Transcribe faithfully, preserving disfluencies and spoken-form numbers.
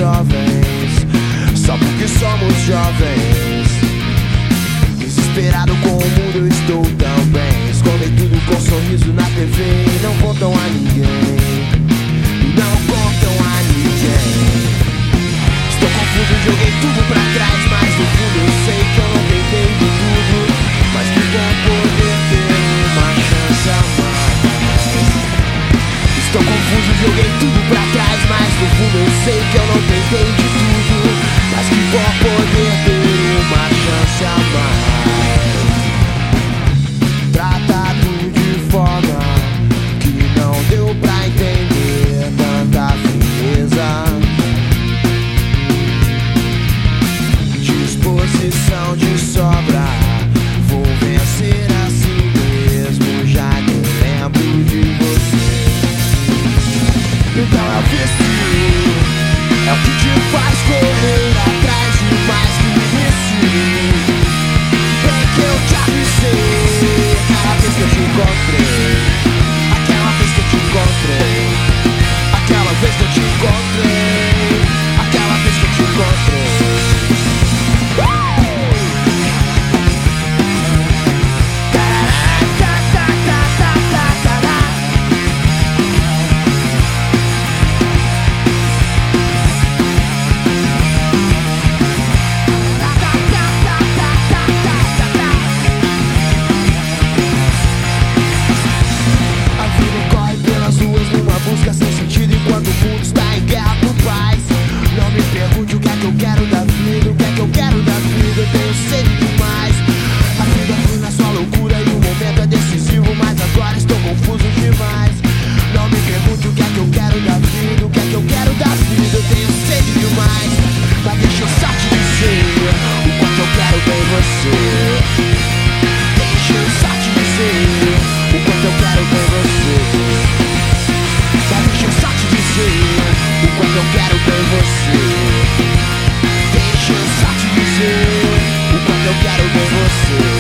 jovens, só porque somos jovens. Desesperado com o mundo eu estou também. Escondem tudo com sorriso na T V e não contam a ninguém. Não contam a ninguém. Estou confuso, joguei tudo pra trás, mas no fundo eu sei que eu não tentei de tudo. Mas que bom poder ter uma chance a mais. Estou confuso, joguei tudo pra trás, mas no fundo eu sei que eu não tentei de tudo. Mas que bom poder ter uma chance a mais. Tratado de forma que não deu pra entender tanta frieza. Disposição de sobra, vou vencer assim mesmo. Já nem lembro de você. Então é o vício, é o que te faz correr atrás de mais que isso. Bem que eu te avisei aquela vez que eu te encontrei. Aquela vez que eu te encontrei. Aquela vez que eu te encontrei. Aquela vez que eu te encontrei. Busca sem sentido enquanto o mundo está em guerra por paz. Não me pergunte o que é que eu quero da vida. O que é que eu quero da vida, eu tenho sede demais. A vida flui na sua loucura e o momento é decisivo, mas agora estou confuso demais. Não me pergunte o que é que eu quero da vida. O que é que eu quero da vida, eu tenho sede demais. Mas deixa eu só te dizer o quanto eu quero bem você. Deixa eu só te dizer o quanto eu quero bem você. Deixa eu só te dizer o quanto eu quero ter você. Deixa eu só te dizer o quanto eu quero ter você.